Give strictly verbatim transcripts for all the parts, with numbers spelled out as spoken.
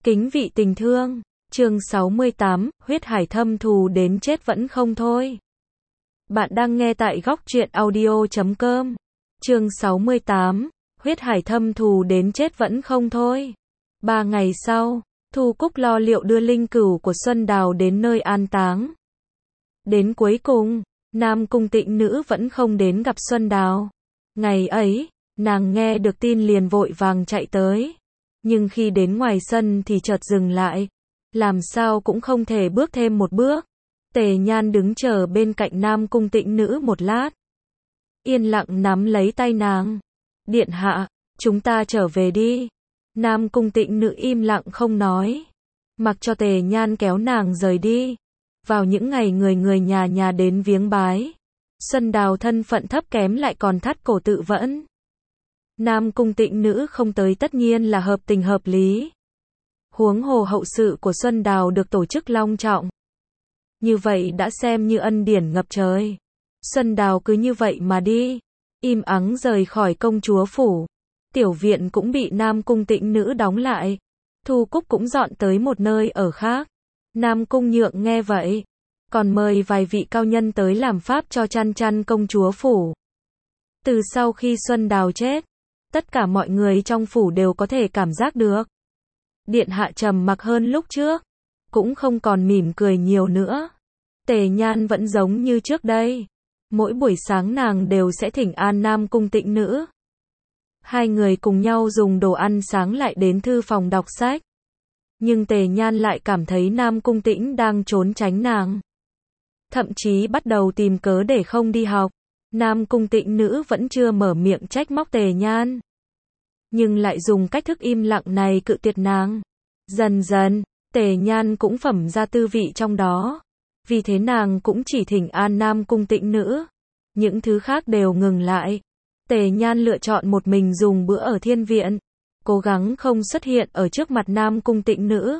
Kính vị tình thương, chương sáu mươi tám, huyết hải thâm thù đến chết vẫn không thôi. Bạn đang nghe tại góc truyện audio chấm com. Chương sáu mươi tám, huyết hải thâm thù đến chết vẫn không thôi. Ba ngày sau, Thu Cúc lo liệu đưa linh cửu của Xuân Đào đến nơi an táng. Đến cuối cùng, Nam Cung Tịnh Nữ vẫn không đến gặp Xuân Đào. Ngày ấy, nàng nghe được tin liền vội vàng chạy tới. Nhưng khi đến ngoài sân thì chợt dừng lại. Làm sao cũng không thể bước thêm một bước. Tề Nhan đứng chờ bên cạnh Nam Cung Tịnh Nữ một lát. Yên lặng nắm lấy tay nàng. Điện hạ, chúng ta trở về đi. Nam Cung Tịnh Nữ im lặng không nói. Mặc cho Tề Nhan kéo nàng rời đi. Vào những ngày người người nhà nhà đến viếng bái. Xuân Đào thân phận thấp kém lại còn thắt cổ tự vẫn. Nam Cung Tịnh Nữ không tới tất nhiên là hợp tình hợp lý. Huống hồ hậu sự của Xuân Đào được tổ chức long trọng. Như vậy đã xem như ân điển ngập trời. Xuân Đào cứ như vậy mà đi. Im ắng rời khỏi công chúa phủ. Tiểu viện cũng bị Nam Cung Tịnh Nữ đóng lại. Thu Cúc cũng dọn tới một nơi ở khác. Nam Cung Nhượng nghe vậy. Còn mời vài vị cao nhân tới làm pháp cho chăn chăn công chúa phủ. Từ sau khi Xuân Đào chết, tất cả mọi người trong phủ đều có thể cảm giác được. Điện hạ trầm mặc hơn lúc trước, cũng không còn mỉm cười nhiều nữa. Tề Nhan vẫn giống như trước đây. Mỗi buổi sáng nàng đều sẽ thỉnh an Nam Cung Tịnh Nữ. Hai người cùng nhau dùng đồ ăn sáng lại đến thư phòng đọc sách. Nhưng Tề Nhan lại cảm thấy Nam Cung Tĩnh đang trốn tránh nàng. Thậm chí bắt đầu tìm cớ để không đi học. Nam Cung Tịnh Nữ vẫn chưa mở miệng trách móc Tề Nhan. Nhưng lại dùng cách thức im lặng này cự tuyệt nàng. Dần dần, Tề Nhan cũng phẩm ra tư vị trong đó. Vì thế nàng cũng chỉ thỉnh an Nam Cung Tịnh Nữ. Những thứ khác đều ngừng lại. Tề Nhan lựa chọn một mình dùng bữa ở thiên viện. Cố gắng không xuất hiện ở trước mặt Nam Cung Tịnh Nữ.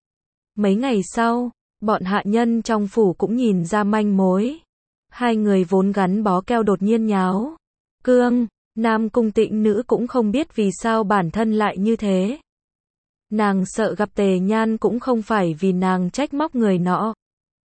Mấy ngày sau, bọn hạ nhân trong phủ cũng nhìn ra manh mối. Hai người vốn gắn bó keo đột nhiên nháo. Cương, Nam Cung Tịnh Nữ cũng không biết vì sao bản thân lại như thế. Nàng sợ gặp Tề Nhan cũng không phải vì nàng trách móc người nọ.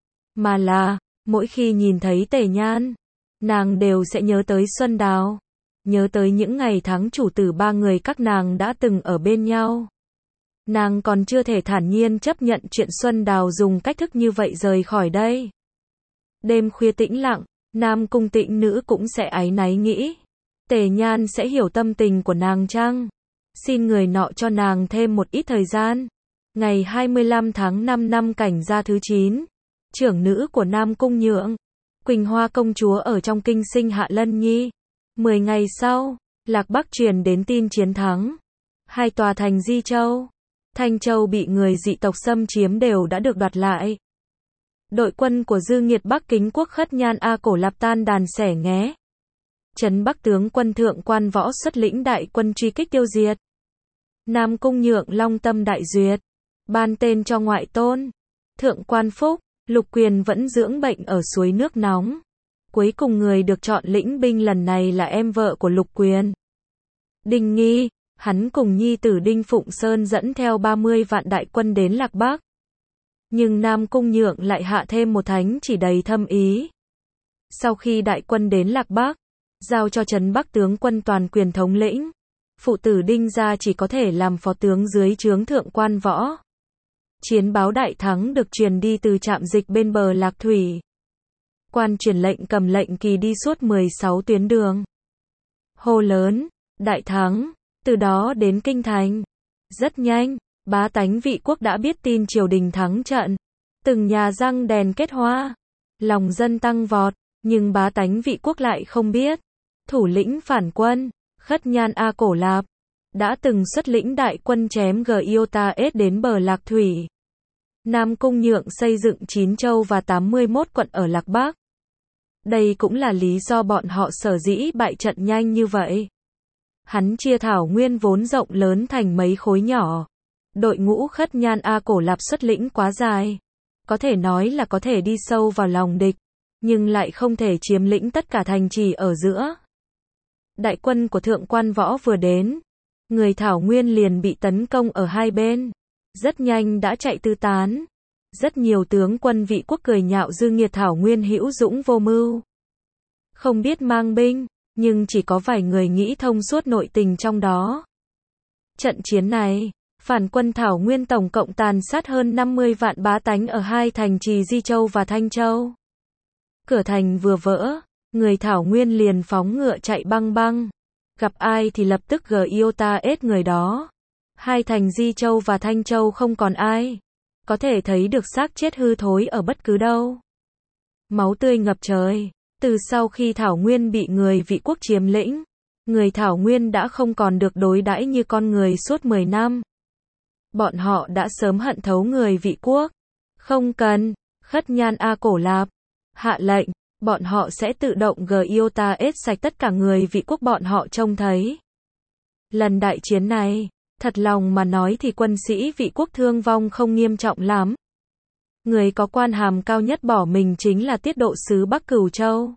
Mà là, mỗi khi nhìn thấy Tề Nhan, nàng đều sẽ nhớ tới Xuân Đào. Nhớ tới những ngày tháng chủ tử ba người các nàng đã từng ở bên nhau. Nàng còn chưa thể thản nhiên chấp nhận chuyện Xuân Đào dùng cách thức như vậy rời khỏi đây. Đêm khuya tĩnh lặng, Nam Cung Tịnh Nữ cũng sẽ áy náy nghĩ. Tề Nhan sẽ hiểu tâm tình của nàng chăng? Xin người nọ cho nàng thêm một ít thời gian. Ngày hai mươi lăm tháng năm năm Cảnh Gia thứ chín, trưởng nữ của Nam Cung Nhượng, Quỳnh Hoa công chúa ở trong kinh sinh hạ Lân Nhi. Mười ngày sau, Lạc Bắc truyền đến tin chiến thắng. Hai tòa thành Di Châu, Thanh Châu bị người dị tộc xâm chiếm đều đã được đoạt lại. Đội quân của Dư Nghiệt Bắc Kính Quốc Khất Nhan A Cổ Lạp tan đàn xẻ nghé. Trấn Bắc tướng quân Thượng Quan Võ xuất lĩnh đại quân truy kích tiêu diệt. Nam Cung Nhượng long tâm đại duyệt, ban tên cho ngoại tôn. Thượng Quan Phúc, Lục Quyền vẫn dưỡng bệnh ở suối nước nóng. Cuối cùng người được chọn lĩnh binh lần này là em vợ của Lục Quyền. Đinh Nghi, hắn cùng nhi tử Đinh Phụng Sơn dẫn theo ba mươi vạn đại quân đến Lạc Bắc. Nhưng Nam Cung Nhượng lại hạ thêm một thánh chỉ đầy thâm ý. Sau khi đại quân đến Lạc Bắc, giao cho Trấn Bắc tướng quân toàn quyền thống lĩnh. Phụ tử Đinh gia chỉ có thể làm phó tướng dưới trướng Thượng Quan Võ. Chiến báo đại thắng được truyền đi từ trạm dịch bên bờ Lạc Thủy. Quan truyền lệnh cầm lệnh kỳ đi suốt mười sáu tuyến đường. Hô lớn, đại thắng, từ đó đến kinh thành. Rất nhanh, bá tánh vị quốc đã biết tin triều đình thắng trận. Từng nhà răng đèn kết hoa, lòng dân tăng vọt, nhưng bá tánh vị quốc lại không biết. Thủ lĩnh phản quân, Khất Nhan A Cổ Lạp, đã từng xuất lĩnh đại quân chém Giota-S đến bờ Lạc Thủy. Nam Cung Nhượng xây dựng chín châu và tám mươi mốt quận ở Lạc Bắc. Đây cũng là lý do bọn họ sở dĩ bại trận nhanh như vậy. Hắn chia thảo nguyên vốn rộng lớn thành mấy khối nhỏ. Đội ngũ Khất Nhan A Cổ Lạp xuất lĩnh quá dài. Có thể nói là có thể đi sâu vào lòng địch, nhưng lại không thể chiếm lĩnh tất cả thành trì ở giữa. Đại quân của Thượng Quan Võ vừa đến, người thảo nguyên liền bị tấn công ở hai bên. rất nhanh đã chạy tứ tán. Rất nhiều tướng quân Vị quốc cười nhạo Dương Nghiệt thảo nguyên hữu dũng vô mưu, không biết mang binh, nhưng chỉ có vài người nghĩ thông suốt nội tình trong đó. Trận chiến này, phản quân Thảo Nguyên tổng cộng tàn sát hơn năm mươi vạn bá tánh ở hai thành trì Di Châu và Thanh Châu. Cửa thành vừa vỡ, người Thảo Nguyên liền phóng ngựa chạy băng băng. Gặp ai thì lập tức giota ết người đó. Hai thành Di Châu và Thanh Châu không còn ai. Có thể thấy được xác chết hư thối ở bất cứ đâu. Máu tươi ngập trời. Từ sau khi Thảo Nguyên bị người Vị quốc chiếm lĩnh, người Thảo Nguyên đã không còn được đối đãi như con người suốt mười năm. Bọn họ đã sớm hận thấu người Vị quốc. Không cần, Khất Nhan A Cổ Lạp hạ lệnh, bọn họ sẽ tự động giota ết sạch tất cả người Vị quốc bọn họ trông thấy. Lần đại chiến này, thật lòng mà nói thì quân sĩ Vị quốc thương vong không nghiêm trọng lắm. Người có quan hàm cao nhất bỏ mình chính là tiết độ sứ Bắc Cửu Châu,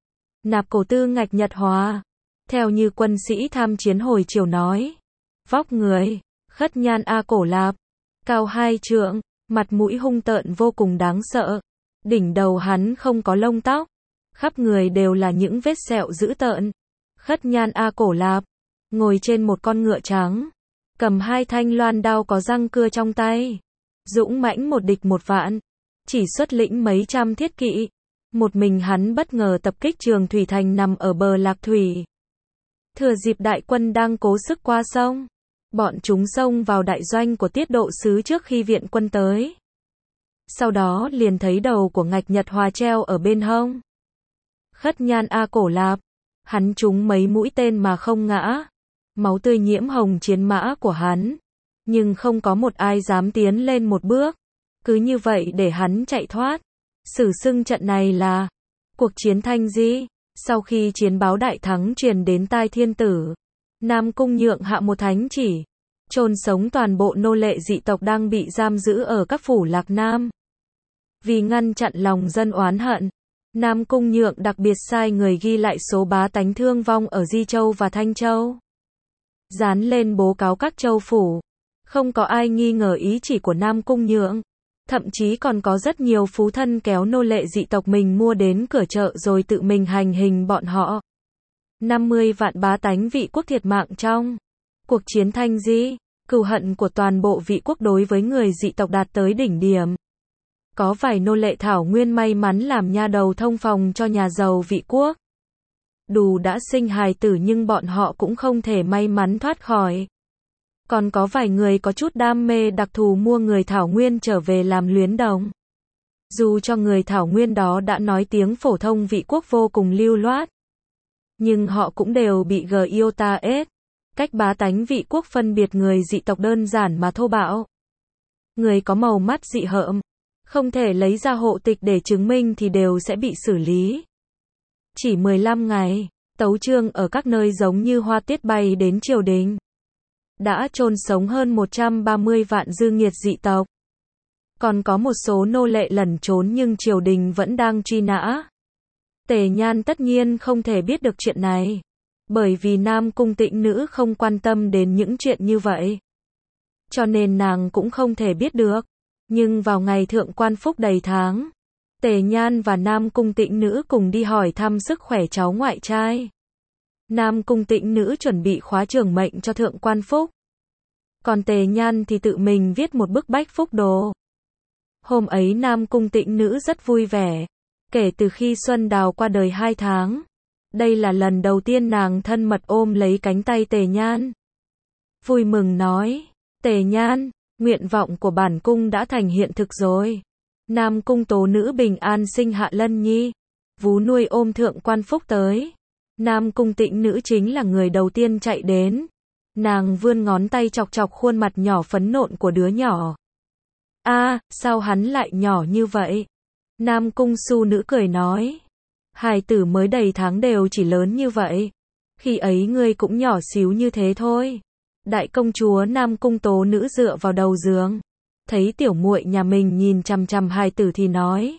Nạp Cổ Tư Ngạch Nhật Hòa. Theo như quân sĩ tham chiến hồi chiều nói, vóc người, Khất Nhan A Cổ Lạp, cao hai trượng, mặt mũi hung tợn vô cùng đáng sợ. Đỉnh đầu hắn không có lông tóc, khắp người đều là những vết sẹo dữ tợn. Khất Nhan A Cổ Lạp, ngồi trên một con ngựa trắng, cầm hai thanh loan đao có răng cưa trong tay. Dũng mãnh một địch một vạn, chỉ xuất lĩnh mấy trăm thiết kỵ. Một mình hắn bất ngờ tập kích Trường Thủy Thành nằm ở bờ Lạc Thủy. Thừa dịp đại quân đang cố sức qua sông, bọn chúng xông vào đại doanh của tiết độ sứ trước khi viện quân tới. Sau đó liền thấy đầu của Ngạch Nhật Hòa treo ở bên hông. Khất Nhan A Cổ Lạp, hắn trúng mấy mũi tên mà không ngã. Máu tươi nhiễm hồng chiến mã của hắn. Nhưng không có một ai dám tiến lên một bước. Cứ như vậy để hắn chạy thoát. Sử xưng trận này là cuộc chiến Thanh Di. Sau khi chiến báo đại thắng truyền đến tai thiên tử, Nam Cung nhượng hạ một thánh chỉ, chôn sống toàn bộ nô lệ dị tộc đang bị giam giữ ở các phủ Lạc Nam. Vì ngăn chặn lòng dân oán hận, Nam Cung nhượng đặc biệt sai người ghi lại số bá tánh thương vong ở Di Châu và Thanh Châu, dán lên bố cáo các châu phủ. Không có ai nghi ngờ ý chỉ của Nam Cung nhượng. Thậm chí còn có rất nhiều phú thân kéo nô lệ dị tộc mình mua đến cửa chợ rồi tự mình hành hình bọn họ. năm mươi vạn bá tánh Vị quốc thiệt mạng trong cuộc chiến Thanh Di. Cừu hận của toàn bộ Vị quốc đối với người dị tộc đạt tới đỉnh điểm. Có vài nô lệ Thảo Nguyên may mắn làm nha đầu thông phòng cho nhà giàu Vị quốc. Dù đã sinh hài tử nhưng bọn họ cũng không thể may mắn thoát khỏi. Còn có vài người có chút đam mê đặc thù mua người Thảo Nguyên trở về làm luyến đồng. Dù cho người Thảo Nguyên đó đã nói tiếng phổ thông Vị quốc vô cùng lưu loát, nhưng họ cũng đều bị giota ết. Cách bá tánh Vị quốc phân biệt người dị tộc đơn giản mà thô bạo. Người có màu mắt dị hợm, không thể lấy ra hộ tịch để chứng minh thì đều sẽ bị xử lý. Chỉ mười lăm ngày, tấu chương ở các nơi giống như hoa tiết bay đến triều đình. Đã chôn sống hơn một trăm ba mươi vạn dư nghiệt dị tộc. Còn có một số nô lệ lẩn trốn nhưng triều đình vẫn đang truy nã. Tề Nhan tất nhiên không thể biết được chuyện này, bởi vì Nam Cung Tĩnh Nữ không quan tâm đến những chuyện như vậy. Cho nên nàng cũng không thể biết được. Nhưng vào ngày thượng quan phúc đầy tháng, Tề Nhan và Nam Cung Tĩnh Nữ cùng đi hỏi thăm sức khỏe cháu ngoại trai. Nam Cung Tĩnh Nữ chuẩn bị khóa trường mệnh cho thượng quan phúc. Còn Tề Nhan thì tự mình viết một bức bách phúc đồ. Hôm ấy Nam Cung Tĩnh Nữ rất vui vẻ. Kể từ khi Xuân Đào qua đời hai tháng, đây là lần đầu tiên nàng thân mật ôm lấy cánh tay Tề Nhan. Vui mừng nói, Tề Nhan, nguyện vọng của bản cung đã thành hiện thực rồi. Nam Cung Tố Nữ bình an sinh hạ Lân Nhi. Vú nuôi ôm thượng quan phúc tới. Nam Cung Tĩnh Nữ chính là người đầu tiên chạy đến. Nàng vươn ngón tay chọc chọc khuôn mặt nhỏ phấn nộn của đứa nhỏ. A, à, sao hắn lại nhỏ như vậy? Nam Cung Su Nữ cười nói. Hài tử mới đầy tháng đều chỉ lớn như vậy. Khi ấy ngươi cũng nhỏ xíu như thế thôi. Đại công chúa Nam Cung Tố Nữ dựa vào đầu giường. Thấy tiểu muội nhà mình nhìn chằm chằm hài tử thì nói.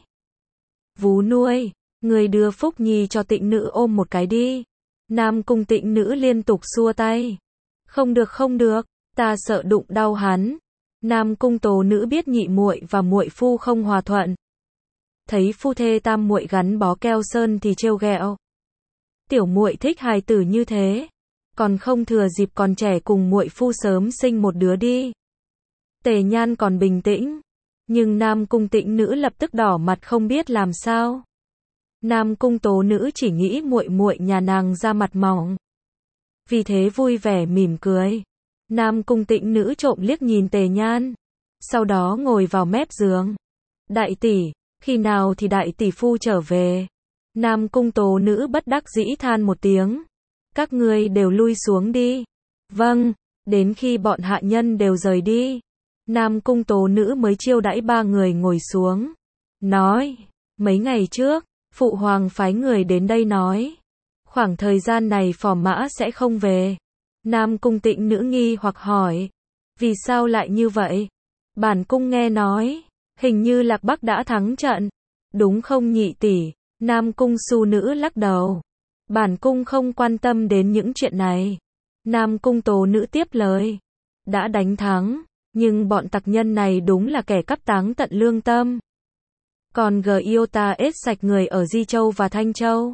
Vú nuôi, ngươi đưa Phúc Nhi cho Tĩnh Nữ ôm một cái đi. Nam Cung Tĩnh Nữ liên tục xua tay. Không được không được, ta sợ đụng đau hắn. Nam cung tố nữ biết nhị muội và muội phu không hòa thuận. Thấy phu thê tam muội gắn bó keo sơn thì trêu ghẹo. Tiểu muội thích hài tử như thế, còn không thừa dịp còn trẻ cùng muội phu sớm sinh một đứa đi. Tề Nhan còn bình tĩnh, nhưng Nam cung tĩnh nữ lập tức đỏ mặt không biết làm sao. Nam cung tố nữ chỉ nghĩ muội muội nhà nàng da mặt mỏng, vì thế vui vẻ mỉm cười. Nam cung tĩnh nữ trộm liếc nhìn Tề Nhan, sau đó ngồi vào mép giường. Đại tỷ, khi nào thì đại tỷ phu trở về? Nam cung tố nữ bất đắc dĩ than một tiếng. Các ngươi đều lui xuống đi. Vâng, đến khi bọn hạ nhân đều rời đi, Nam cung tố nữ mới chiêu đãi ba người ngồi xuống. Nói, mấy ngày trước, phụ hoàng phái người đến đây nói, khoảng thời gian này Phò Mã sẽ không về. Nam cung tĩnh nữ nghi hoặc hỏi, vì sao lại như vậy? Bản cung nghe nói, hình như Lạc Bắc đã thắng trận, đúng không nhị tỷ? Nam cung su nữ lắc đầu. Bản cung không quan tâm đến những chuyện này. Nam cung tố nữ tiếp lời. Đã đánh thắng, nhưng bọn tặc nhân này đúng là kẻ cắp táng tận lương tâm. Còn Giota ết sạch người ở Di Châu và Thanh Châu.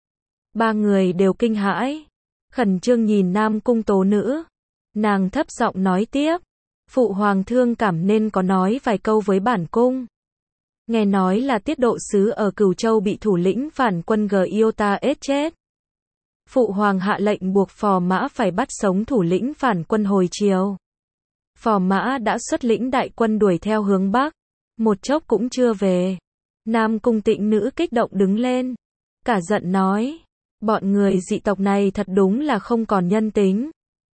Ba người đều kinh hãi, khẩn trương nhìn Nam cung tố nữ. Nàng thấp giọng nói tiếp. Phụ hoàng thương cảm nên có nói vài câu với bản cung. Nghe nói là Tiết Độ Sứ ở Cửu Châu bị thủ lĩnh phản quân Giota ết chết. Phụ hoàng hạ lệnh buộc Phò Mã phải bắt sống thủ lĩnh phản quân hồi chiều. Phò Mã đã xuất lĩnh đại quân đuổi theo hướng Bắc, một chốc cũng chưa về. Nam cung tĩnh nữ kích động đứng lên, cả giận nói, bọn người dị tộc này thật đúng là không còn nhân tính.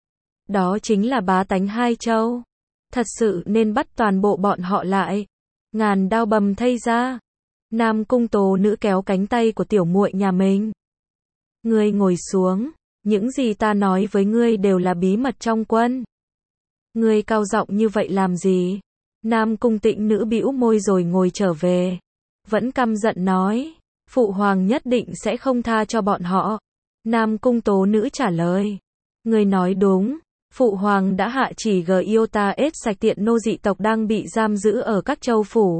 Đó chính là bá tánh hai châu, thật sự nên bắt toàn bộ bọn họ lại, ngàn đao bầm thây ra. Nam cung tố nữ kéo cánh tay của tiểu muội nhà mình. Ngươi ngồi xuống, những gì ta nói với ngươi đều là bí mật trong quân. Ngươi cao giọng như vậy làm gì? Nam cung tĩnh nữ bĩu môi rồi ngồi trở về. Vẫn căm giận nói, phụ hoàng nhất định sẽ không tha cho bọn họ. Nam cung tố nữ trả lời, ngươi nói đúng, phụ hoàng đã hạ chỉ Giota ết sạch tiện nô dị tộc đang bị giam giữ ở các châu phủ.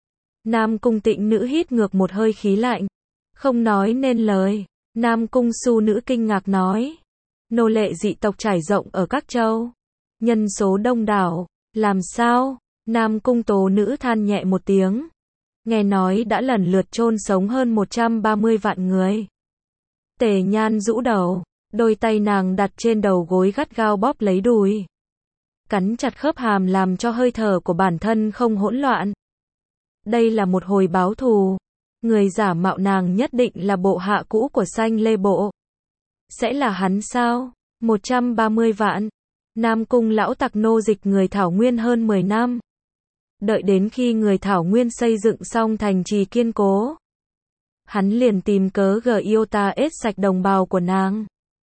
Nam cung tĩnh nữ hít ngược một hơi khí lạnh, không nói nên lời. Nam cung su nữ kinh ngạc nói, nô lệ dị tộc trải rộng ở các châu, nhân số đông đảo, làm sao? Nam cung tố nữ than nhẹ một tiếng, nghe nói đã lần lượt chôn sống hơn một trăm ba mươi vạn người. Tề Nhan rũ đầu, đôi tay nàng đặt trên đầu gối gắt gao bóp lấy đùi, cắn chặt khớp hàm làm cho hơi thở của bản thân không hỗn loạn. Đây là một hồi báo thù. Người giả mạo nàng nhất định là bộ hạ cũ của Sanh Lê Bộ. Sẽ là hắn sao? một trăm ba mươi vạn. Nam cung lão tặc nô dịch người Thảo Nguyên hơn mười năm. Đợi đến khi người Thảo Nguyên xây dựng xong thành trì kiên cố, hắn liền tìm cớ Giota ết sạch đồng bào của nàng.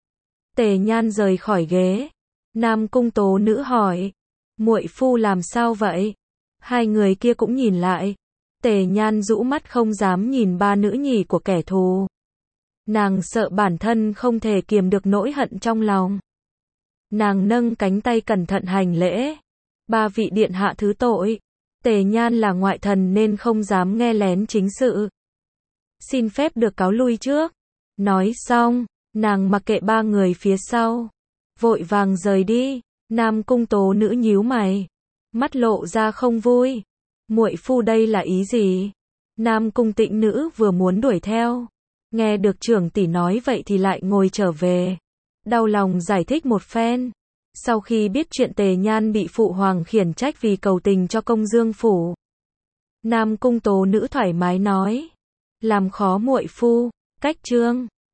Tề Nhan rời khỏi ghế. Nam cung tố nữ hỏi, muội phu làm sao vậy? Hai người kia cũng nhìn lại. Tề Nhan rũ mắt không dám nhìn ba nữ nhì của kẻ thù. Nàng sợ bản thân không thể kiềm được nỗi hận trong lòng. Nàng nâng cánh tay cẩn thận hành lễ. Ba vị điện hạ thứ tội. Tề Nhan là ngoại thần nên không dám nghe lén chính sự. Xin phép được cáo lui trước. Nói xong, nàng mặc kệ ba người phía sau, vội vàng rời đi. Nam cung tố nữ nhíu mày, mắt lộ ra không vui. Muội phu đây là ý gì? Nam cung tĩnh nữ vừa muốn đuổi theo, nghe được trưởng tỷ nói vậy thì lại ngồi trở về, đau lòng giải thích một phen. Sau khi biết chuyện Tề Nhan bị phụ hoàng khiển trách vì cầu tình cho công dương phủ, Nam cung tố nữ thoải mái nói, làm khó muội phu, cách trương.